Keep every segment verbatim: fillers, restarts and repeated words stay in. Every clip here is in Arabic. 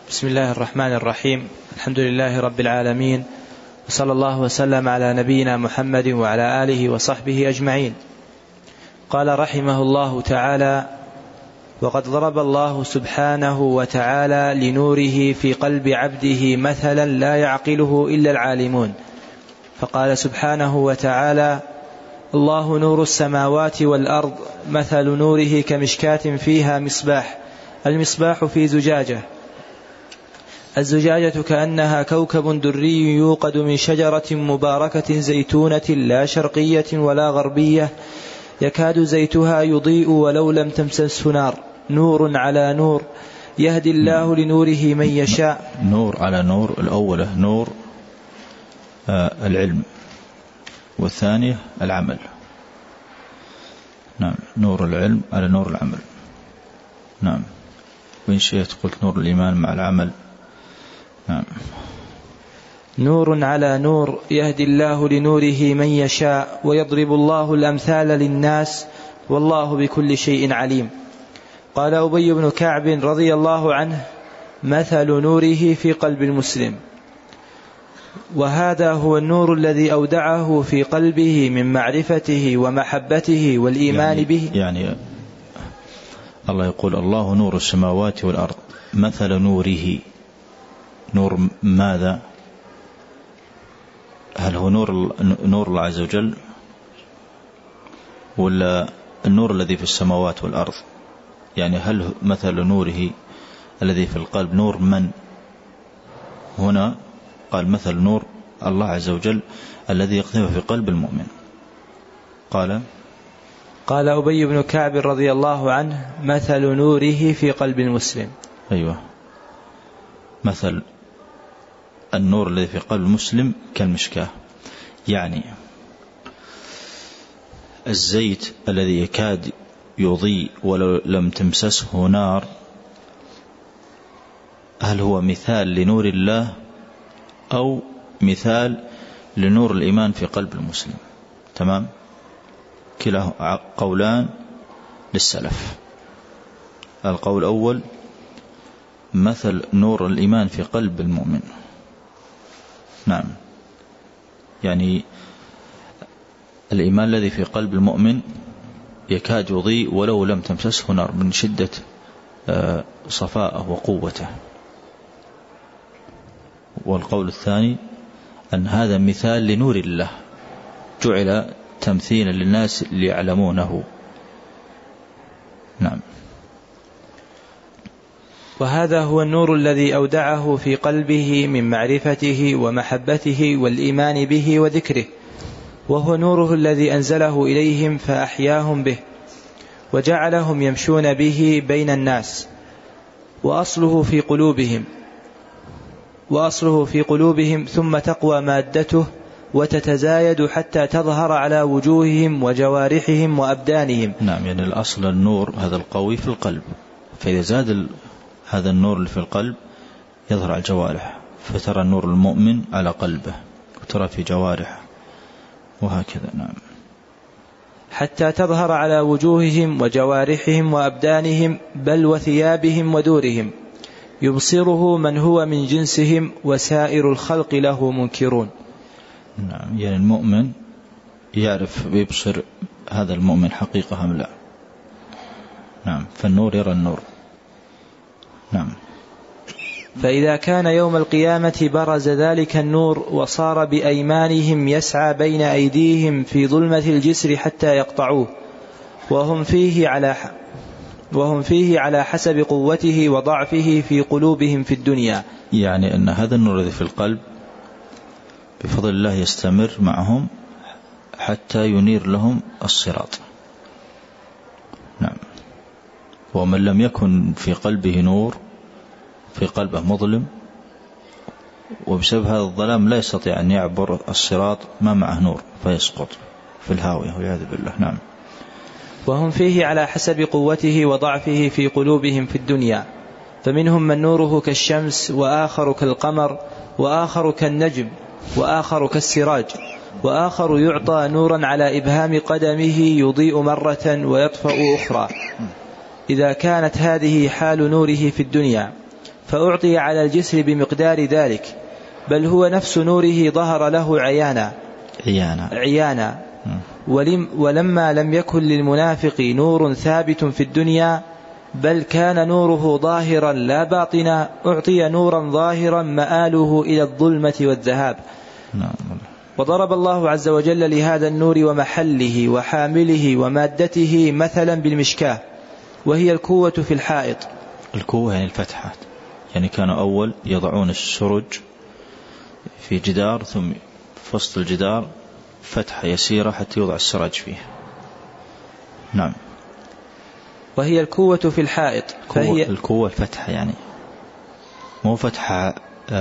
بسم الله الرحمن الرحيم. الحمد لله رب العالمين، وصلى الله وسلم على نبينا محمد وعلى آله وصحبه أجمعين. قال رحمه الله تعالى: وقد ضرب الله سبحانه وتعالى لنوره في قلب عبده مثلا لا يعقله إلا العالمون، فقال سبحانه وتعالى: الله نور السماوات والأرض، مثل نوره كمشكاة فيها مصباح، المصباح في زجاجة، الزجاجة كأنها كوكب دري يوقد من شجرة مباركة زيتونة لا شرقية ولا غربية، يكاد زيتها يضيء ولو لم تمسسه نار، نور على نور، يهدي الله لنوره من يشاء. نور على نور، الأولى نور آه العلم، والثانية العمل. نعم، نور العلم على نور العمل. نعم، وإن شئت قلت نور الإيمان مع العمل. نعم. نور على نور، يهدي الله لنوره من يشاء، ويضرب الله الأمثال للناس، والله بكل شيء عليم. قال أبي بن كعب رضي الله عنه: مثل نوره في قلب المسلم. وهذا هو النور الذي أودعه في قلبه من معرفته ومحبته والإيمان يعني به. يعني الله يقول: الله نور السماوات والأرض، مثل نوره. نور ماذا؟ هل هو نور نور الله عز وجل، ولا النور الذي في السماوات والأرض؟ يعني هل مثل نوره الذي في القلب نور من؟ هنا قال مثل نور الله عز وجل الذي يقذف في قلب المؤمن. قال قال أبي بن كعب رضي الله عنه: مثل نوره في قلب المسلم. أيوة، مثل النور الذي في قلب المسلم كالمشكاة، يعني الزيت الذي يكاد يضيء ولو لم تمسسه نار، هل هو مثال لنور الله أو مثال لنور الإيمان في قلب المسلم؟ تمام، كلا قولان للسلف. القول الأول مثل نور الإيمان في قلب المؤمن. نعم، يعني الإيمان الذي في قلب المؤمن يكاد يضيء ولو لم تمسسه نار، من شدة صفاءه وقوته. والقول الثاني أن هذا مثال لنور الله، جعل تمثيلا للناس ليعلمونه. نعم. وهذا هو النور الذي أودعه في قلبه من معرفته ومحبته والإيمان به وذكره، وهو نوره الذي أنزله إليهم فأحياهم به، وجعلهم يمشون به بين الناس، وأصله في قلوبهم وأصله في قلوبهم ثم تقوى مادته وتتزايد حتى تظهر على وجوههم وجوارحهم وأبدانهم. نعم، يعني الأصل النور هذا القوي في القلب، فإذا زاد هذا النور اللي في القلب يظهر على الجوارح، فترى النور المؤمن على قلبه وترى في جوارحه، وهكذا. نعم، حتى تظهر على وجوههم وجوارحهم وأبدانهم، بل وثيابهم ودورهم، يبصره من هو من جنسهم، وسائر الخلق له منكرون. نعم، يعني المؤمن يعرف بيبصر هذا المؤمن حقيقة أم لا. نعم، فالنور يرى النور. نعم. فإذا كان يوم القيامة برز ذلك النور، وصار بأيمانهم يسعى بين أيديهم في ظلمة الجسر حتى يقطعوه، وهم فيه على وهم فيه على حسب قوته وضعفه في قلوبهم في الدنيا. يعني أن هذا النور الذي في القلب بفضل الله يستمر معهم حتى ينير لهم الصراط. نعم. ومن لم يكن في قلبه نور، في قلبه مظلم، وبسبب هذا الظلام لا يستطيع أن يعبر الصراط ما معه نور، فيسقط في الهاوية والعياذ بالله. نعم. وهم فيه على حسب قوته وضعفه في قلوبهم في الدنيا، فمنهم من نوره كالشمس، وآخر كالقمر، وآخر كالنجم، وآخر كالسراج، وآخر يعطى نورا على إبهام قدمه يضيء مرة ويطفأ أخرى. إذا كانت هذه حال نوره في الدنيا، فأعطي على الجسر بمقدار ذلك، بل هو نفس نوره ظهر له عيانا عيانا, عيانا ولم ولما لم يكن للمنافق نور ثابت في الدنيا بل كان نوره ظاهرا لا باطنا، أعطي نورا ظاهرا مآله إلى الظلمة والذهاب. وضرب الله عز وجل لهذا النور ومحله وحامله ومادته مثلا بالمشكاة، وهي الكوة في الحائط. الكوة يعني الفتحات، يعني كانوا أول يضعون السرج في جدار، ثم في وسط الجدار فتحة يسيرة حتى يوضع السراج فيها. نعم. وهي الكوة في الحائط، فهي الكوة الفتحة، يعني مو فتحة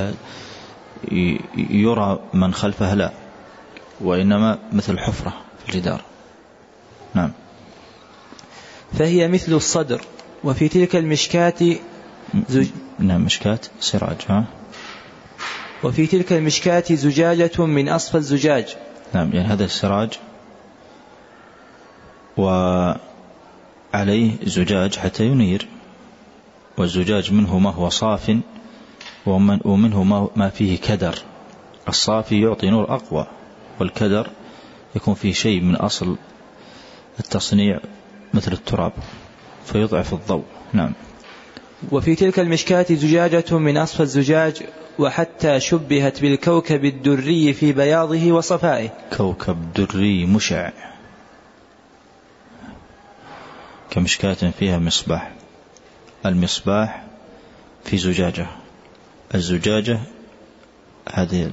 يرى من خلفها، لا، وإنما مثل حفرة في الجدار. نعم. فهي مثل الصدر. وفي تلك المشكاة زج... نعم، مشكاة سراج. ها. وفي تلك المشكاة زجاجة من أصفى الزجاج. نعم، يعني هذا السراج وعليه زجاج حتى ينير، والزجاج منه ما هو صاف ومنه ما فيه كدر. الصافي يعطي نور أقوى، والكدر يكون فيه شيء من أصل التصنيع مثل التراب فيضعف الضوء. نعم. وفي تلك المشكاة زجاجة من أصفى الزجاج، وحتى شبهت بالكوكب الدري في بياضه وصفائه. كوكب دري مشع كمشكاة فيها مصباح، المصباح في زجاجة، الزجاجة هذه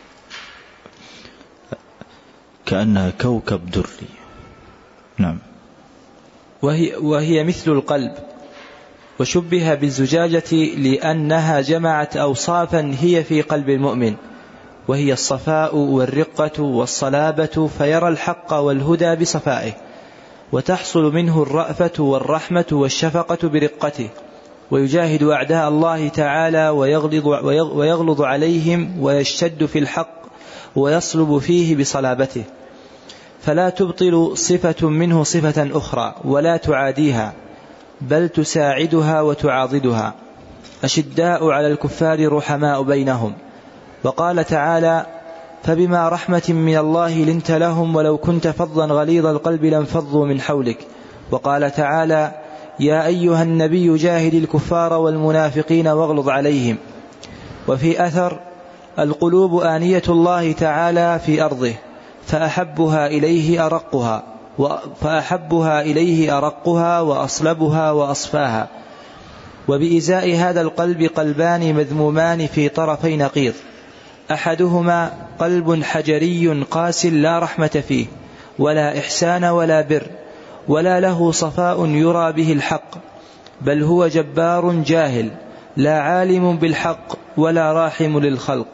كأنها كوكب دري. نعم. وهي, وهي مثل القلب، وشبه بالزجاجة لأنها جمعت أوصافا هي في قلب المؤمن، وهي الصفاء والرقة والصلابة، فيرى الحق والهدى بصفائه، وتحصل منه الرأفة والرحمة والشفقة برقته، ويجاهد أعداء الله تعالى ويغلظ, ويغلظ عليهم، ويشتد في الحق ويصلب فيه بصلابته، فلا تبطل صفة منه صفة أخرى ولا تعاديها، بل تساعدها وتعاضدها. أشداء على الكفار رحماء بينهم. وقال تعالى: فبما رحمة من الله لنت لهم ولو كنت فظا غليظ القلب لانفضوا من حولك. وقال تعالى: يا أيها النبي جاهد الكفار والمنافقين واغلظ عليهم. وفي أثر: القلوب آنية الله تعالى في أرضه، فأحبها إليه أرقها فأحبها إليه أرقها وأصلبها وأصفاها. وبإزاء هذا القلب قلبان مذمومان في طرفي نقيض، أحدهما قلب حجري قاس لا رحمة فيه ولا إحسان ولا بر ولا له صفاء يرى به الحق، بل هو جبار جاهل لا عالم بالحق ولا راحم للخلق.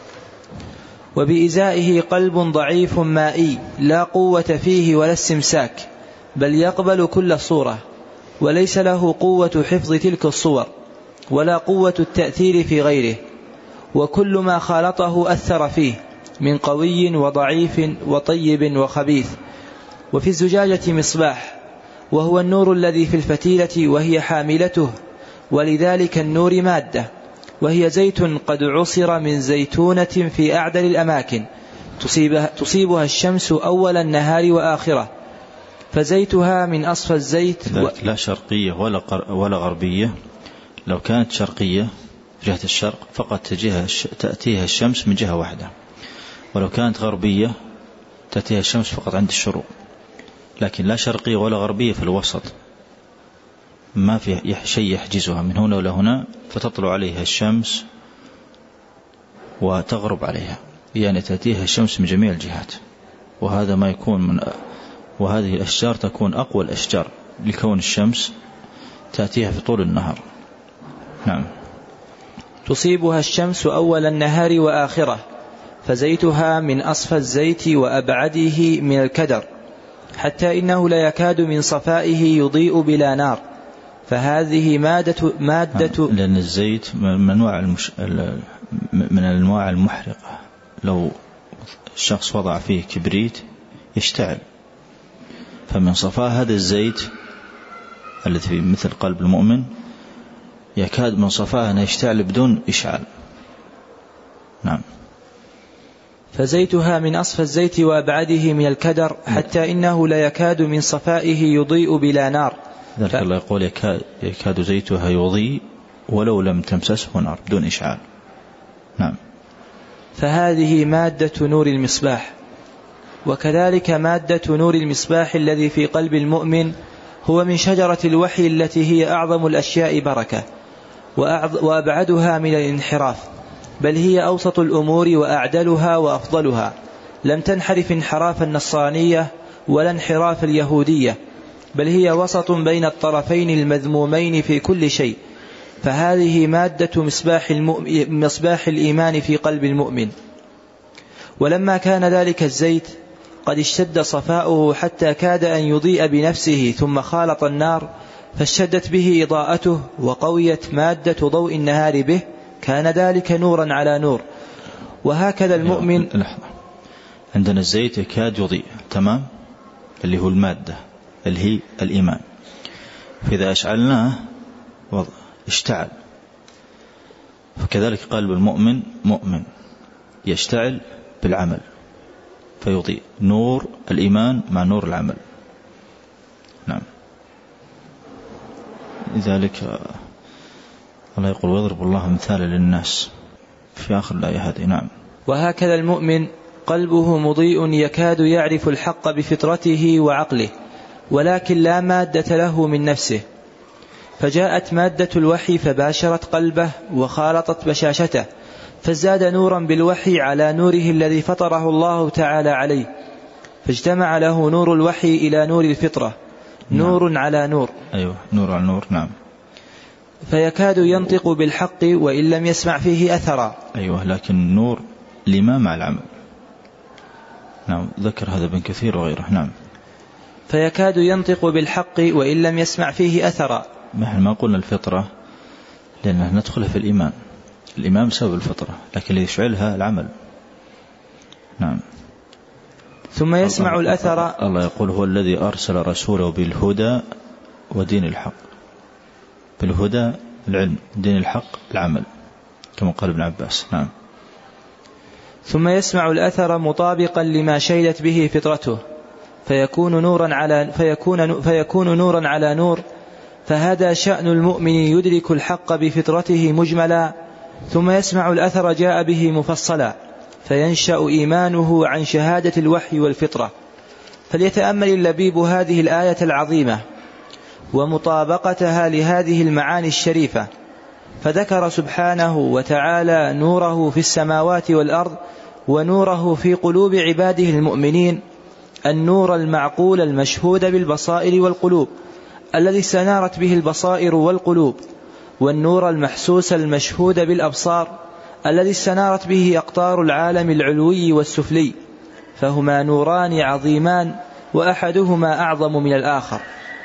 وبإزائه قلب ضعيف مائي لا قوة فيه ولا استمساك، بل يقبل كل صورة، وليس له قوة حفظ تلك الصور ولا قوة التأثير في غيره، وكل ما خالطه أثر فيه من قوي وضعيف وطيب وخبيث. وفي الزجاجة مصباح، وهو النور الذي في الفتيلة وهي حاملته، ولذلك النور مادة، وهي زيت قد عصر من زيتونة في أعدل الأماكن تصيبها, تصيبها الشمس أول النهار وآخرة، فزيتها من أصفى الزيت و... لا شرقية ولا, قر... ولا غربية. لو كانت شرقية جهة الشرق فقط تجيها تأتيها الشمس من جهة واحدة، ولو كانت غربية تأتيها الشمس فقط عند الشروق. لكن لا شرقية ولا غربية في الوسط، ما في شيء يحجزها من هنا ولا هنا، فتطلع عليها الشمس وتغرب عليها، يعني تأتيها الشمس من جميع الجهات. وهذا ما يكون من وهذه الأشجار تكون أقوى الأشجار لكون الشمس تأتيها في طول النهار. نعم. تصيبها الشمس أول النهار وآخرة، فزيتها من أصفى الزيت وأبعده من الكدر، حتى إنه لا يكاد من صفائه يضيء بلا نار. فهذه مادة, مادة لأن الزيت من أنواع المش... من الأنواع المحرقة، لو الشخص وضع فيه كبريت يشتعل. فمن صفاء هذا الزيت الذي في مثل قلب المؤمن يكاد من صفاها أن يشتعل بدون إشعال. نعم. فزيتها من أصفى الزيت وأبعده من الكدر حتى إنه لا يكاد من صفائه يضيء بلا نار. ذلك ف... الله يقول يكاد, يكاد زيتها يضيء ولو لم تمسسه نار بدون إشعال. نعم. فهذه مادة نور المصباح. وكذلك مادة نور المصباح الذي في قلب المؤمن هو من شجرة الوحي التي هي أعظم الأشياء بركة وأبعدها من الانحراف، بل هي أوسط الأمور وأعدلها وأفضلها، لم تنحرف انحراف النصرانية ولا انحراف اليهودية، بل هي وسط بين الطرفين المذمومين في كل شيء. فهذه مادة مصباح, مصباح الإيمان في قلب المؤمن. ولما كان ذلك الزيت قد اشتد صفاؤه حتى كاد أن يضيء بنفسه ثم خالط النار، فاشتدت به إضاءته وقويت مادة ضوء النهار به، كان ذلك نورا على نور. وهكذا المؤمن. عندنا الزيت يكاد يضيء، تمام، اللي هو المادة اللي هي الإيمان، فإذا أشعلناه اشتعل. فكذلك قلب المؤمن مؤمن يشتعل بالعمل فيضيء، نور الإيمان مع نور العمل. نعم. لذلك الله يقول ويضرب الله مثالا للناس في آخر الآية هذه. نعم. وهكذا المؤمن قلبه مضيء يكاد يعرف الحق بفطرته وعقله، ولكن لا مادة له من نفسه، فجاءت مادة الوحي فباشرت قلبه وخالطت بشاشته، فازداد نورا بالوحي على نوره الذي فطره الله تعالى عليه، فاجتمع له نور الوحي إلى نور الفطرة. نور نعم. على نور. أيوة، نور على نور. نعم. فيكاد ينطق بالحق وإن لم يسمع فيه أثرا. أيوة، لكن نور الإيمان مع العمل. نعم، ذكر هذا ابن كثير وغيره. نعم. فيكاد ينطق بالحق وإن لم يسمع فيه أثرا. نحن ما قلنا الفطرة لأنها ندخلها في الإيمان، الإيمان بسبب الفطرة، لكن اللي يشعلها العمل. نعم. ثم يسمع الله الأثر. الله يقول هو الذي أرسل رسوله بالهدى ودين الحق. بالهدى العلم، دين الحق العمل، كما قال ابن عباس. نعم. ثم يسمع الأثر مطابقا لما شهدت به فطرته، فيكون نورا على فيكون فيكون نورا على نور. فهذا شأن المؤمن يدرك الحق بفطرته مجملا، ثم يسمع الأثر جاء به مفصلا، فينشأ إيمانه عن شهادة الوحي والفطرة. فليتأمل اللبيب هذه الآية العظيمة ومطابقتها لهذه المعاني الشريفة، فذكر سبحانه وتعالى نوره في السماوات والأرض ونوره في قلوب عباده المؤمنين، النور المعقول المشهود بالبصائر والقلوب الذي استنارت به البصائر والقلوب، والنور المحسوس المشهود بالأبصار الذي استنارت به أقطار العالم العلوي والسفلي، فهما نوران عظيمان وأحدهما أعظم من الآخر.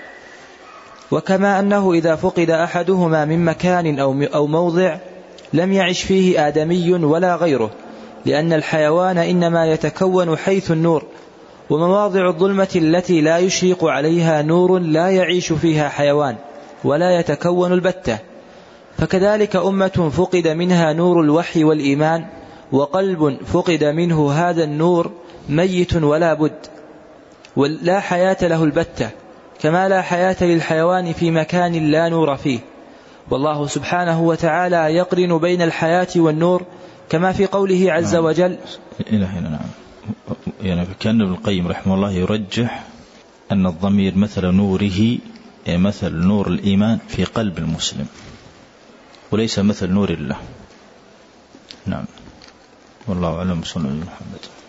وكما أنه إذا فقد أحدهما من مكان أو موضع لم يعش فيه آدمي ولا غيره، لأن الحيوان إنما يتكون حيث النور، ومواضع الظلمة التي لا يشرق عليها نور لا يعيش فيها حيوان ولا يتكون البتة. فكذلك أمة فقد منها نور الوحي والإيمان، وقلب فقد منه هذا النور ميت ولا بد، ولا حياة له البتة، كما لا حياة للحيوان في مكان لا نور فيه. والله سبحانه وتعالى يقرن بين الحياة والنور كما في قوله عز نعم. وجل. إلى هنا. نعم. يعني كان ابن القيم رحمه الله يرجح أن الضمير مثل نوره، يعني مثل نور الإيمان في قلب المسلم، وليس مثل نور الله. نعم. والله أعلم. صلى الله عليه وسلم.